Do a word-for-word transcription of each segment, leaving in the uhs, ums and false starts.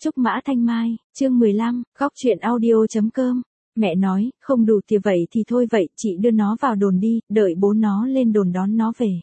Trúc Mã Thanh Mai, chương mười lăm, góc truyện audio.com. Mẹ nói, không đủ tiền vậy thì thôi vậy, chị đưa nó vào đồn đi, đợi bố nó lên đồn đón nó về.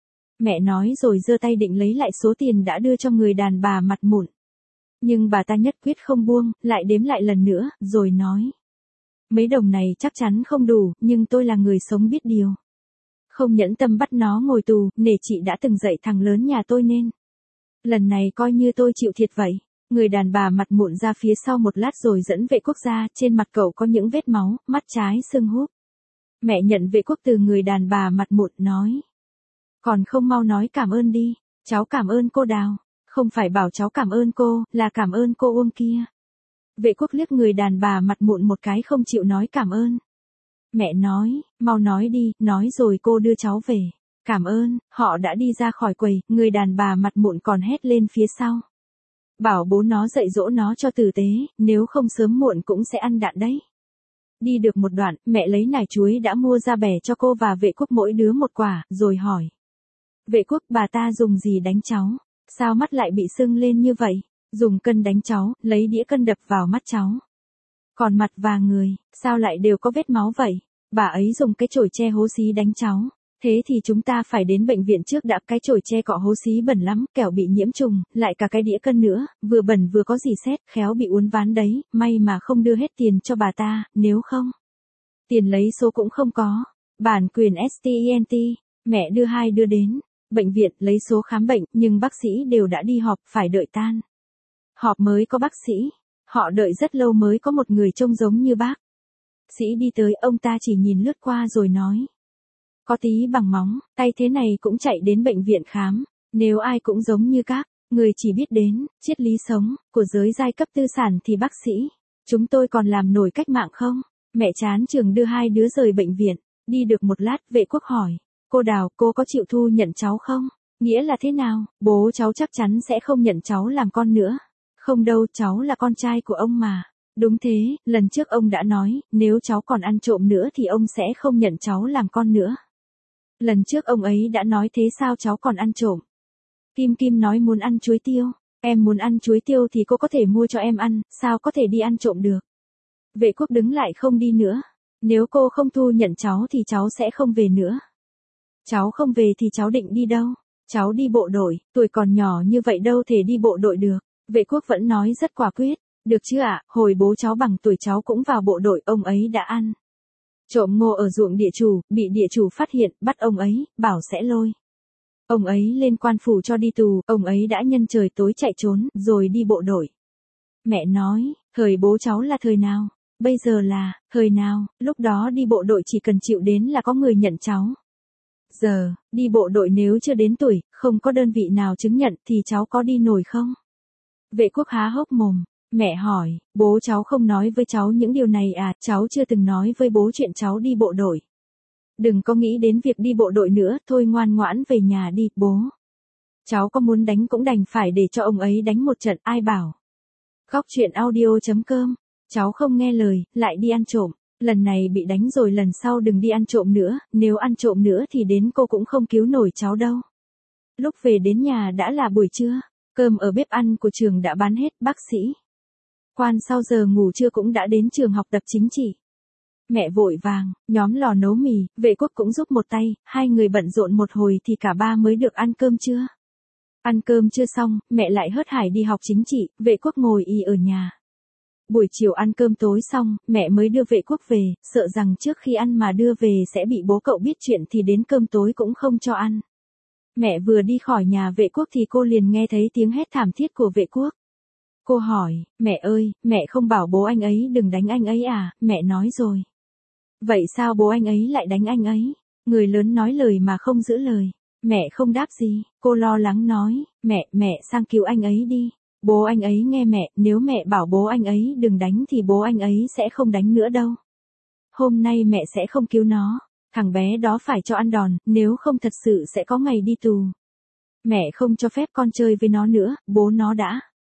Mẹ nói rồi giơ tay định lấy lại số tiền đã đưa cho người đàn bà mặt mụn. Nhưng bà ta nhất quyết không buông, lại đếm lại lần nữa, rồi nói. Mấy đồng này chắc chắn không đủ, nhưng tôi là người sống biết điều. Không nhẫn tâm bắt nó ngồi tù, nể chị đã từng dạy thằng lớn nhà tôi nên. Lần này coi như tôi chịu thiệt vậy. Người đàn bà mặt mụn ra phía sau một lát rồi dẫn vệ quốc ra, trên mặt cậu có những vết máu, mắt trái sưng húp. Mẹ nhận vệ quốc từ người đàn bà mặt mụn nói. Còn không mau nói cảm ơn đi, cháu cảm ơn cô Đào. Không phải bảo cháu cảm ơn cô, là cảm ơn cô Uông kia. Vệ quốc liếc người đàn bà mặt mụn một cái không chịu nói cảm ơn. Mẹ nói, mau nói đi, nói rồi cô đưa cháu về. Cảm ơn, họ đã đi ra khỏi quầy, người đàn bà mặt mụn còn hét lên phía sau. Bảo bố nó dạy dỗ nó cho tử tế, nếu không sớm muộn cũng sẽ ăn đạn đấy. Đi được một đoạn, mẹ lấy nải chuối đã mua ra bẻ cho cô và vệ quốc mỗi đứa một quả, rồi hỏi. Vệ quốc, bà ta dùng gì đánh cháu? Sao mắt lại bị sưng lên như vậy? Dùng cân đánh cháu, lấy đĩa cân đập vào mắt cháu. Còn mặt và người, sao lại đều có vết máu vậy? Bà ấy dùng cái chổi tre hố xí đánh cháu. Thế thì chúng ta phải đến bệnh viện trước đã, cái chổi tre cọ hố xí bẩn lắm, kẻo bị nhiễm trùng, lại cả cái đĩa cân nữa, vừa bẩn vừa có gì xét, khéo bị uốn ván đấy, may mà không đưa hết tiền cho bà ta, nếu không. Tiền lấy số cũng không có, bản quyền stent, mẹ đưa hai đứa đến, bệnh viện lấy số khám bệnh, nhưng bác sĩ đều đã đi họp, phải đợi tan. Họp mới có bác sĩ, họ đợi rất lâu mới có một người trông giống như bác. Sĩ đi tới, ông ta chỉ nhìn lướt qua rồi nói. Có tí bằng móng, tay thế này cũng chạy đến bệnh viện khám, nếu ai cũng giống như các, người chỉ biết đến, triết lý sống, của giới giai cấp tư sản thì bác sĩ, chúng tôi còn làm nổi cách mạng không? Mẹ chán chường đưa hai đứa rời bệnh viện, đi được một lát, vệ quốc hỏi, cô Đào, cô có chịu thu nhận cháu không? Nghĩa là thế nào? Bố cháu chắc chắn sẽ không nhận cháu làm con nữa. Không đâu, cháu là con trai của ông mà. Đúng thế, lần trước ông đã nói, nếu cháu còn ăn trộm nữa thì ông sẽ không nhận cháu làm con nữa. Lần trước ông ấy đã nói thế sao cháu còn ăn trộm? Kim Kim nói muốn ăn chuối tiêu. Em muốn ăn chuối tiêu thì cô có thể mua cho em ăn, sao có thể đi ăn trộm được? Vệ quốc đứng lại không đi nữa. Nếu cô không thu nhận cháu thì cháu sẽ không về nữa. Cháu không về thì cháu định đi đâu? Cháu đi bộ đội, tuổi còn nhỏ như vậy đâu thể đi bộ đội được. Vệ quốc vẫn nói rất quả quyết. Được chứ ạ, hồi bố cháu bằng tuổi cháu cũng vào bộ đội, ông ấy đã ăn trộm ngô ở ruộng địa chủ, bị địa chủ phát hiện, bắt ông ấy, bảo sẽ lôi ông ấy lên quan phủ cho đi tù, ông ấy đã nhân trời tối chạy trốn, rồi đi bộ đội. Mẹ nói, thời bố cháu là thời nào? Bây giờ là, thời nào? Lúc đó đi bộ đội chỉ cần chịu đến là có người nhận cháu. Giờ, đi bộ đội nếu chưa đến tuổi, không có đơn vị nào chứng nhận thì cháu có đi nổi không? Vệ quốc há hốc mồm. Mẹ hỏi, bố cháu không nói với cháu những điều này à, cháu chưa từng nói với bố chuyện cháu đi bộ đội. Đừng có nghĩ đến việc đi bộ đội nữa, thôi ngoan ngoãn về nhà đi, bố. Cháu có muốn đánh cũng đành phải để cho ông ấy đánh một trận, ai bảo. Góc truyện audio.com, cháu không nghe lời, lại đi ăn trộm, lần này bị đánh rồi lần sau đừng đi ăn trộm nữa, nếu ăn trộm nữa thì đến cô cũng không cứu nổi cháu đâu. Lúc về đến nhà đã là buổi trưa, cơm ở bếp ăn của trường đã bán hết, bác sĩ quan sau giờ ngủ trưa cũng đã đến trường học tập chính trị. Mẹ vội vàng, nhóm lò nấu mì, vệ quốc cũng giúp một tay, hai người bận rộn một hồi thì cả ba mới được ăn cơm trưa. Ăn cơm trưa xong, mẹ lại hớt hải đi học chính trị, vệ quốc ngồi y ở nhà. Buổi chiều ăn cơm tối xong, mẹ mới đưa vệ quốc về, sợ rằng trước khi ăn mà đưa về sẽ bị bố cậu biết chuyện thì đến cơm tối cũng không cho ăn. Mẹ vừa đi khỏi nhà vệ quốc thì cô liền nghe thấy tiếng hét thảm thiết của vệ quốc. Cô hỏi, mẹ ơi, mẹ không bảo bố anh ấy đừng đánh anh ấy à, mẹ nói rồi. Vậy sao bố anh ấy lại đánh anh ấy? Người lớn nói lời mà không giữ lời. Mẹ không đáp gì, cô lo lắng nói, mẹ, mẹ sang cứu anh ấy đi. Bố anh ấy nghe mẹ, nếu mẹ bảo bố anh ấy đừng đánh thì bố anh ấy sẽ không đánh nữa đâu. Hôm nay mẹ sẽ không cứu nó, thằng bé đó phải cho ăn đòn, nếu không thật sự sẽ có ngày đi tù. Mẹ không cho phép con chơi với nó nữa, bố nó đã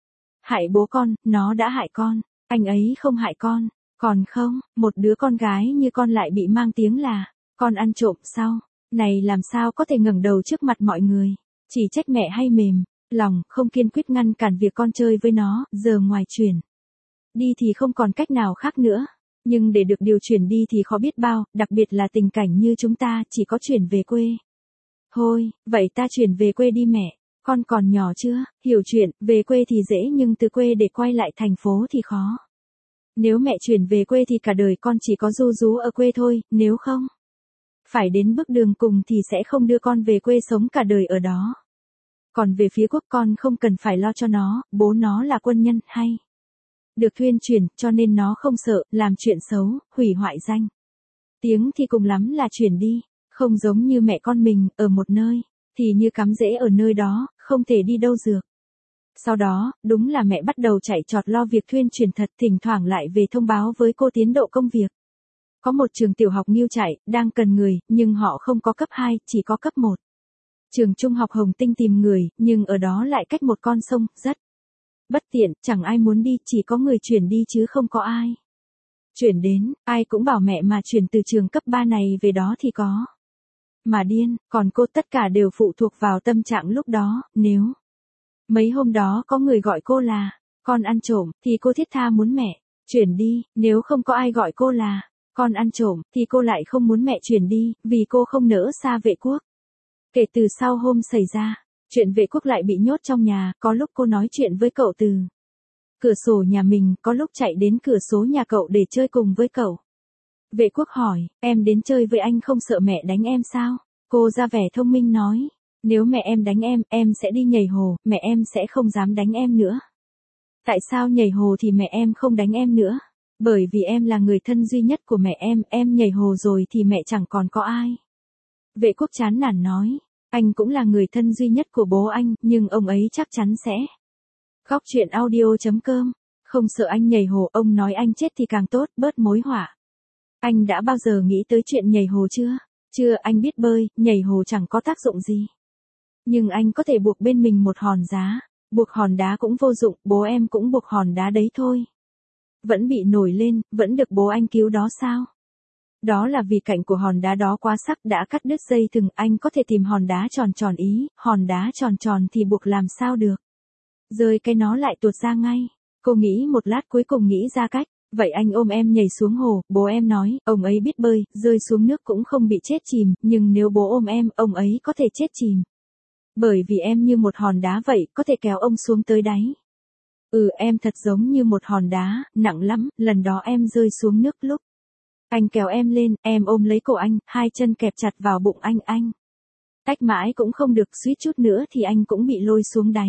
hại bố con, nó đã hại con, anh ấy không hại con, còn không, một đứa con gái như con lại bị mang tiếng là, con ăn trộm sao, này làm sao có thể ngẩng đầu trước mặt mọi người, chỉ trách mẹ hay mềm, lòng, không kiên quyết ngăn cản việc con chơi với nó, giờ ngoài chuyển đi thì không còn cách nào khác nữa. Nhưng để được điều chuyển đi thì khó biết bao, đặc biệt là tình cảnh như chúng ta, chỉ có chuyển về quê. Thôi, vậy ta chuyển về quê đi mẹ, con còn nhỏ chưa, hiểu chuyện, về quê thì dễ nhưng từ quê để quay lại thành phố thì khó. Nếu mẹ chuyển về quê thì cả đời con chỉ có ru rú ở quê thôi, nếu không phải đến bước đường cùng thì sẽ không đưa con về quê sống cả đời ở đó. Còn về phía Quốc con không cần phải lo cho nó, bố nó là quân nhân hay được thuyên chuyển, cho nên nó không sợ làm chuyện xấu, hủy hoại danh tiếng thì cùng lắm là chuyển đi, không giống như mẹ con mình, ở một nơi thì như cắm rễ ở nơi đó, không thể đi đâu được. Sau đó, đúng là mẹ bắt đầu chạy trọt lo việc thuyên chuyển thật, thỉnh thoảng lại về thông báo với cô tiến độ công việc. Có một trường tiểu học Nghiêu Chạy, đang cần người, nhưng họ không có cấp hai, chỉ có cấp một. Trường trung học Hồng Tinh tìm người, nhưng ở đó lại cách một con sông, rất bất tiện, chẳng ai muốn đi, chỉ có người chuyển đi chứ không có ai chuyển đến, ai cũng bảo mẹ mà chuyển từ trường cấp ba này về đó thì có mà điên, còn cô tất cả đều phụ thuộc vào tâm trạng lúc đó, nếu mấy hôm đó có người gọi cô là con ăn trộm, thì cô thiết tha muốn mẹ chuyển đi, nếu không có ai gọi cô là con ăn trộm, thì cô lại không muốn mẹ chuyển đi, vì cô không nỡ xa Vệ Quốc. Kể từ sau hôm xảy ra chuyện Vệ Quốc lại bị nhốt trong nhà, có lúc cô nói chuyện với cậu từ cửa sổ nhà mình, có lúc chạy đến cửa số nhà cậu để chơi cùng với cậu. Vệ Quốc hỏi, em đến chơi với anh không sợ mẹ đánh em sao? Cô ra vẻ thông minh nói, nếu mẹ em đánh em, em sẽ đi nhảy hồ, mẹ em sẽ không dám đánh em nữa. Tại sao nhảy hồ thì mẹ em không đánh em nữa? Bởi vì em là người thân duy nhất của mẹ em, em nhảy hồ rồi thì mẹ chẳng còn có ai. Vệ Quốc chán nản nói, anh cũng là người thân duy nhất của bố anh, nhưng ông ấy chắc chắn sẽ khóc. Chuyện audio chấm com, không sợ anh nhảy hồ, ông nói anh chết thì càng tốt, bớt mối họa. Anh đã bao giờ nghĩ tới chuyện nhảy hồ chưa? Chưa, anh biết bơi, nhảy hồ chẳng có tác dụng gì. Nhưng anh có thể buộc bên mình một hòn giá, buộc hòn đá cũng vô dụng, bố em cũng buộc hòn đá đấy thôi. Vẫn bị nổi lên, vẫn được bố anh cứu đó sao? Đó là vì cạnh của hòn đá đó quá sắc đã cắt đứt dây thừng, anh có thể tìm hòn đá tròn tròn ý, hòn đá tròn tròn thì buộc làm sao được. Rơi cái nó lại tuột ra ngay. Cô nghĩ một lát cuối cùng nghĩ ra cách, vậy anh ôm em nhảy xuống hồ, bố em nói, ông ấy biết bơi, rơi xuống nước cũng không bị chết chìm, nhưng nếu bố ôm em, ông ấy có thể chết chìm. Bởi vì em như một hòn đá vậy, có thể kéo ông xuống tới đáy. Ừ, em thật giống như một hòn đá, nặng lắm, lần đó em rơi xuống nước lúc anh kéo em lên, em ôm lấy cổ anh, hai chân kẹp chặt vào bụng anh, anh tách mãi cũng không được, suýt chút nữa thì anh cũng bị lôi xuống đáy.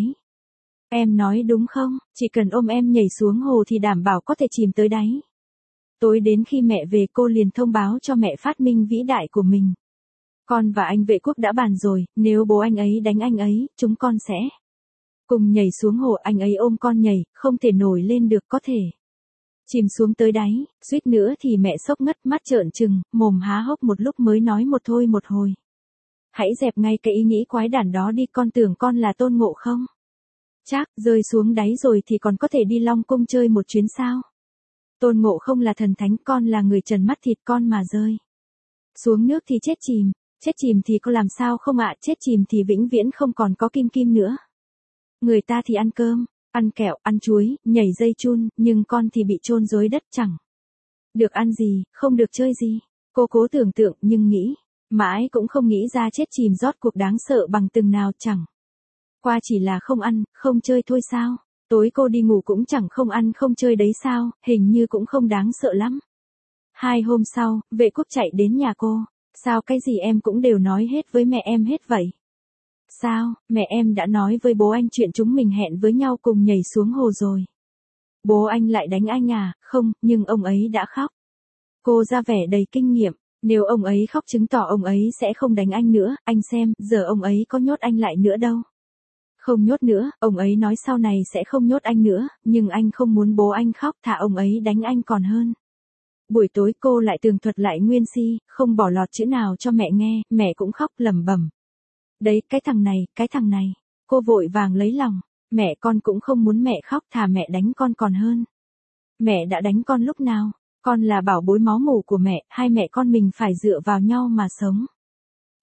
Em nói đúng không, chỉ cần ôm em nhảy xuống hồ thì đảm bảo có thể chìm tới đáy. Tối đến khi mẹ về cô liền thông báo cho mẹ phát minh vĩ đại của mình. Con và anh Vệ Quốc đã bàn rồi, nếu bố anh ấy đánh anh ấy, chúng con sẽ cùng nhảy xuống hồ, anh ấy ôm con nhảy, không thể nổi lên được, có thể chìm xuống tới đáy, suýt nữa thì mẹ sốc ngất, mắt trợn trừng, mồm há hốc một lúc mới nói một thôi một hồi. Hãy dẹp ngay cái ý nghĩ quái đản đó đi, con tưởng con là Tôn Ngộ không? Chắc, rơi xuống đáy rồi thì còn có thể đi Long Cung chơi một chuyến sao? Tôn Ngộ không là thần thánh, con là người trần mắt thịt, con mà rơi xuống nước thì chết chìm, chết chìm thì có làm sao không ạ, chết chìm thì vĩnh viễn không còn có kim kim nữa. Người ta thì ăn cơm, ăn kẹo, ăn chuối, nhảy dây chun, nhưng con thì bị chôn dưới đất, chẳng được ăn gì, không được chơi gì. Cô cố tưởng tượng nhưng nghĩ mãi cũng không nghĩ ra chết chìm rót cuộc đáng sợ bằng từng nào, chẳng qua chỉ là không ăn, không chơi thôi sao? Tối cô đi ngủ cũng chẳng không ăn không chơi đấy sao, hình như cũng không đáng sợ lắm. Hai hôm sau, Vệ Quốc chạy đến nhà cô. Sao cái gì em cũng đều nói hết với mẹ em hết vậy? Sao, mẹ em đã nói với bố anh chuyện chúng mình hẹn với nhau cùng nhảy xuống hồ rồi. Bố anh lại đánh anh à? Không, nhưng ông ấy đã khóc. Cô ra vẻ đầy kinh nghiệm, nếu ông ấy khóc chứng tỏ ông ấy sẽ không đánh anh nữa, anh xem, giờ ông ấy có nhốt anh lại nữa đâu. Không nhốt nữa, ông ấy nói sau này sẽ không nhốt anh nữa, nhưng anh không muốn bố anh khóc, thà ông ấy đánh anh còn hơn. Buổi tối cô lại tường thuật lại nguyên si, không bỏ lọt chữ nào cho mẹ nghe, mẹ cũng khóc lẩm bẩm. Đấy, cái thằng này, cái thằng này. Cô vội vàng lấy lòng, mẹ con cũng không muốn mẹ khóc, thà mẹ đánh con còn hơn. Mẹ đã đánh con lúc nào? Con là bảo bối máu mủ của mẹ, hai mẹ con mình phải dựa vào nhau mà sống.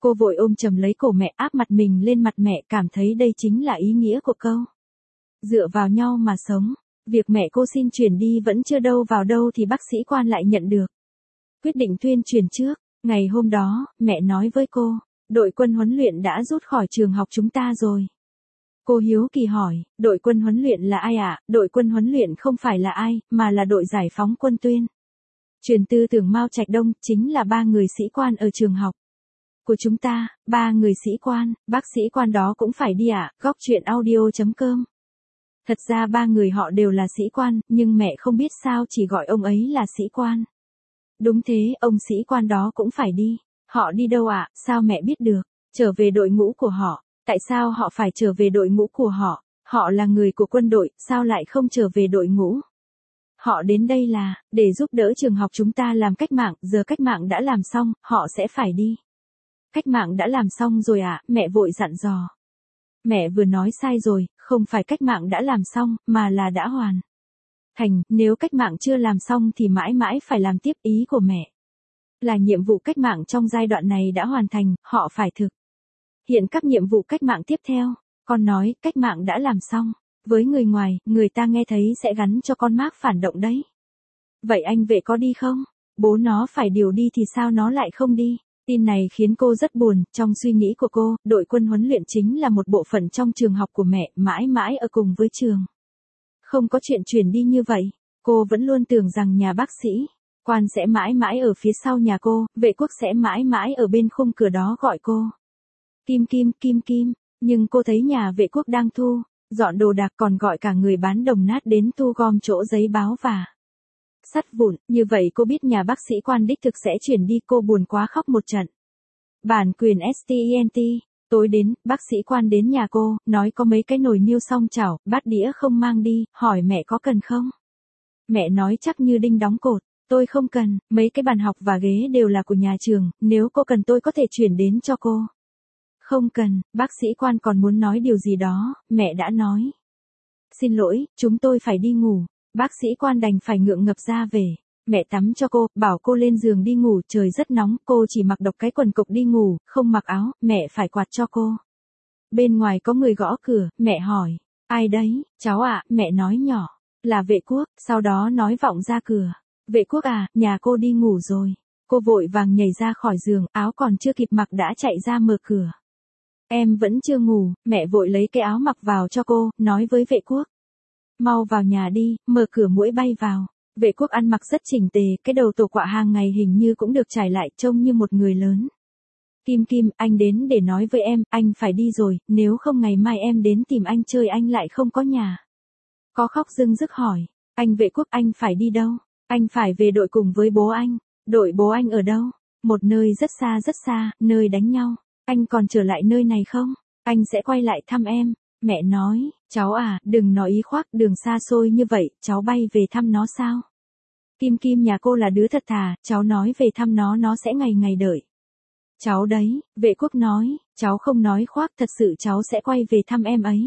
Cô vội ôm chầm lấy cổ mẹ, áp mặt mình lên mặt mẹ, cảm thấy đây chính là ý nghĩa của câu dựa vào nhau mà sống. Việc mẹ cô xin chuyển đi vẫn chưa đâu vào đâu thì bác sĩ quan lại nhận được quyết định tuyên truyền trước. Ngày hôm đó, mẹ nói với cô, đội quân huấn luyện đã rút khỏi trường học chúng ta rồi. Cô hiếu kỳ hỏi, đội quân huấn luyện là ai ạ? À? Đội quân huấn luyện không phải là ai, mà là đội giải phóng quân Tuyên. Truyền tư tưởng Mao Trạch Đông, chính là ba người sĩ quan ở trường học của chúng ta, ba người sĩ quan, bác sĩ quan đó cũng phải đi ạ, à? Góc chuyện audio chấm com. Thật ra ba người họ đều là sĩ quan, nhưng mẹ không biết sao chỉ gọi ông ấy là sĩ quan. Đúng thế, ông sĩ quan đó cũng phải đi. Họ đi đâu ạ? À? Sao mẹ biết được? Trở về đội ngũ của họ. Tại sao họ phải trở về đội ngũ của họ? Họ là người của quân đội, sao lại không trở về đội ngũ? Họ đến đây là, để giúp đỡ trường học chúng ta làm cách mạng, giờ cách mạng đã làm xong, họ sẽ phải đi. Cách mạng đã làm xong rồi ạ, à? Mẹ vội dặn dò. Mẹ vừa nói sai rồi, không phải cách mạng đã làm xong, mà là đã hoàn thành, nếu cách mạng chưa làm xong thì mãi mãi phải làm tiếp, ý của mẹ là nhiệm vụ cách mạng trong giai đoạn này đã hoàn thành, họ phải thực hiện các nhiệm vụ cách mạng tiếp theo. Con nói, cách mạng đã làm xong. Với người ngoài, người ta nghe thấy sẽ gắn cho con mác phản động đấy. Vậy anh vệ có đi không? Bố nó phải điều đi thì sao nó lại không đi? Tin này khiến cô rất buồn, trong suy nghĩ của cô, đội quân huấn luyện chính là một bộ phận trong trường học của mẹ, mãi mãi ở cùng với trường. Không có chuyện chuyển đi như vậy, cô vẫn luôn tưởng rằng nhà bác sĩ quan sẽ mãi mãi ở phía sau nhà cô, vệ quốc sẽ mãi mãi ở bên khung cửa đó gọi cô. Kim Kim, Kim Kim, nhưng cô thấy nhà vệ quốc đang thu dọn đồ đạc, còn gọi cả người bán đồng nát đến thu gom chỗ giấy báo và sắt vụn, như vậy cô biết nhà bác sĩ quan đích thực sẽ chuyển đi, cô buồn quá khóc một trận. Bản quyền stent, tối đến, bác sĩ quan đến nhà cô, nói có mấy cái nồi niêu song chảo, bát đĩa không mang đi, hỏi mẹ có cần không? Mẹ nói chắc như đinh đóng cột, tôi không cần, mấy cái bàn học và ghế đều là của nhà trường, nếu cô cần tôi có thể chuyển đến cho cô. Không cần, bác sĩ quan còn muốn nói điều gì đó, mẹ đã nói. Xin lỗi, chúng tôi phải đi ngủ. Bác sĩ quan đành phải ngượng ngập ra về. Mẹ tắm cho cô, bảo cô lên giường đi ngủ, trời rất nóng, cô chỉ mặc độc cái quần cộc đi ngủ, không mặc áo, mẹ phải quạt cho cô. Bên ngoài có người gõ cửa, mẹ hỏi, ai đấy, cháu ạ, à, mẹ nói nhỏ, là vệ quốc, sau đó nói vọng ra cửa. Vệ quốc à, nhà cô đi ngủ rồi. Cô vội vàng nhảy ra khỏi giường, áo còn chưa kịp mặc đã chạy ra mở cửa. Em vẫn chưa ngủ, mẹ vội lấy cái áo mặc vào cho cô, nói với vệ quốc. Mau vào nhà đi, mở cửa muỗi bay vào. Vệ quốc ăn mặc rất chỉnh tề, cái đầu tổ quạ hàng ngày hình như cũng được trải lại, trông như một người lớn. Kim Kim, anh đến để nói với em, anh phải đi rồi, nếu không ngày mai em đến tìm anh chơi anh lại không có nhà. Có khóc rưng rức hỏi, anh vệ quốc anh phải đi đâu? Anh phải về đội cùng với bố anh. Đội bố anh ở đâu? Một nơi rất xa rất xa, nơi đánh nhau. Anh còn trở lại nơi này không? Anh sẽ quay lại thăm em. Mẹ nói, cháu à, đừng nói ý khoác, đường xa xôi như vậy, cháu bay về thăm nó sao? Kim Kim nhà cô là đứa thật thà, cháu nói về thăm nó nó sẽ ngày ngày đợi. Cháu đấy, vệ quốc nói, cháu không nói khoác, thật sự cháu sẽ quay về thăm em ấy.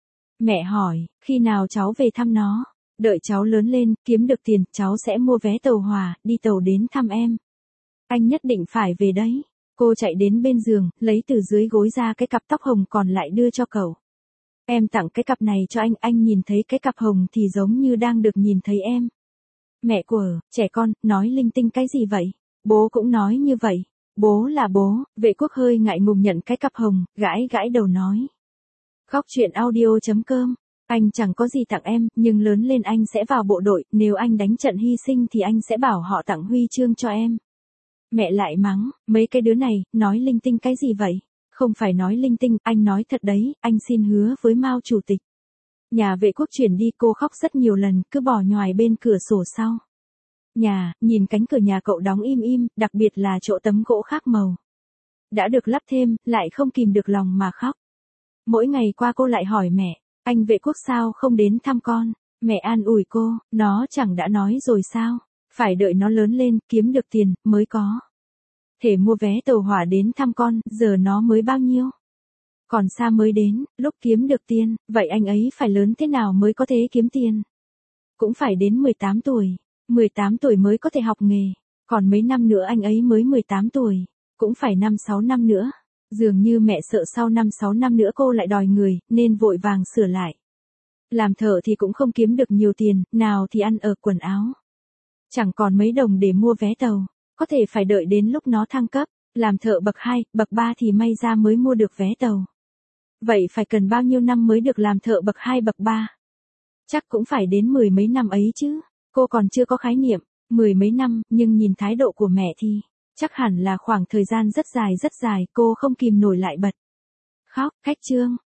Mẹ hỏi, khi nào cháu về thăm nó? Đợi cháu lớn lên, kiếm được tiền, cháu sẽ mua vé tàu hỏa, đi tàu đến thăm em. Anh nhất định phải về đấy. Cô chạy đến bên giường, lấy từ dưới gối ra cái cặp tóc hồng còn lại đưa cho cậu. Em tặng cái cặp này cho anh, anh nhìn thấy cái cặp hồng thì giống như đang được nhìn thấy em. Mẹ của, trẻ con, nói linh tinh cái gì vậy? Bố cũng nói như vậy. Bố là bố, vệ quốc hơi ngại ngùng nhận cái cặp hồng, gãi gãi đầu nói. Góc chuyện audio chấm com, anh chẳng có gì tặng em, nhưng lớn lên anh sẽ vào bộ đội, nếu anh đánh trận hy sinh thì anh sẽ bảo họ tặng huy chương cho em. Mẹ lại mắng, mấy cái đứa này, nói linh tinh cái gì vậy? Không phải nói linh tinh, anh nói thật đấy, anh xin hứa với Mao chủ tịch. Nhà vệ quốc chuyển đi, cô khóc rất nhiều lần, cứ bỏ nhoài bên cửa sổ sau. Nhà, nhìn cánh cửa nhà cậu đóng im im, đặc biệt là chỗ tấm gỗ khác màu. Đã được lắp thêm, lại không kìm được lòng mà khóc. Mỗi ngày qua cô lại hỏi mẹ, anh vệ quốc sao không đến thăm con? Mẹ an ủi cô, nó chẳng đã nói rồi sao? Phải đợi nó lớn lên, kiếm được tiền, mới có thể mua vé tàu hỏa đến thăm con, giờ nó mới bao nhiêu? Còn xa mới đến, lúc kiếm được tiền, vậy anh ấy phải lớn thế nào mới có thể kiếm tiền? Cũng phải đến mười tám tuổi, mười tám tuổi mới có thể học nghề, còn mấy năm nữa anh ấy mới mười tám tuổi, cũng phải năm sáu năm nữa. Dường như mẹ sợ sau năm sáu năm nữa cô lại đòi người, nên vội vàng sửa lại. Làm thợ thì cũng không kiếm được nhiều tiền, nào thì ăn ở quần áo. Chẳng còn mấy đồng để mua vé tàu, có thể phải đợi đến lúc nó thăng cấp, làm thợ bậc hai, bậc ba thì may ra mới mua được vé tàu. Vậy phải cần bao nhiêu năm mới được làm thợ bậc hai bậc ba? Chắc cũng phải đến mười mấy năm ấy chứ, cô còn chưa có khái niệm, mười mấy năm, nhưng nhìn thái độ của mẹ thì, chắc hẳn là khoảng thời gian rất dài rất dài, cô không kìm nổi lại bật khóc. Khách Trương,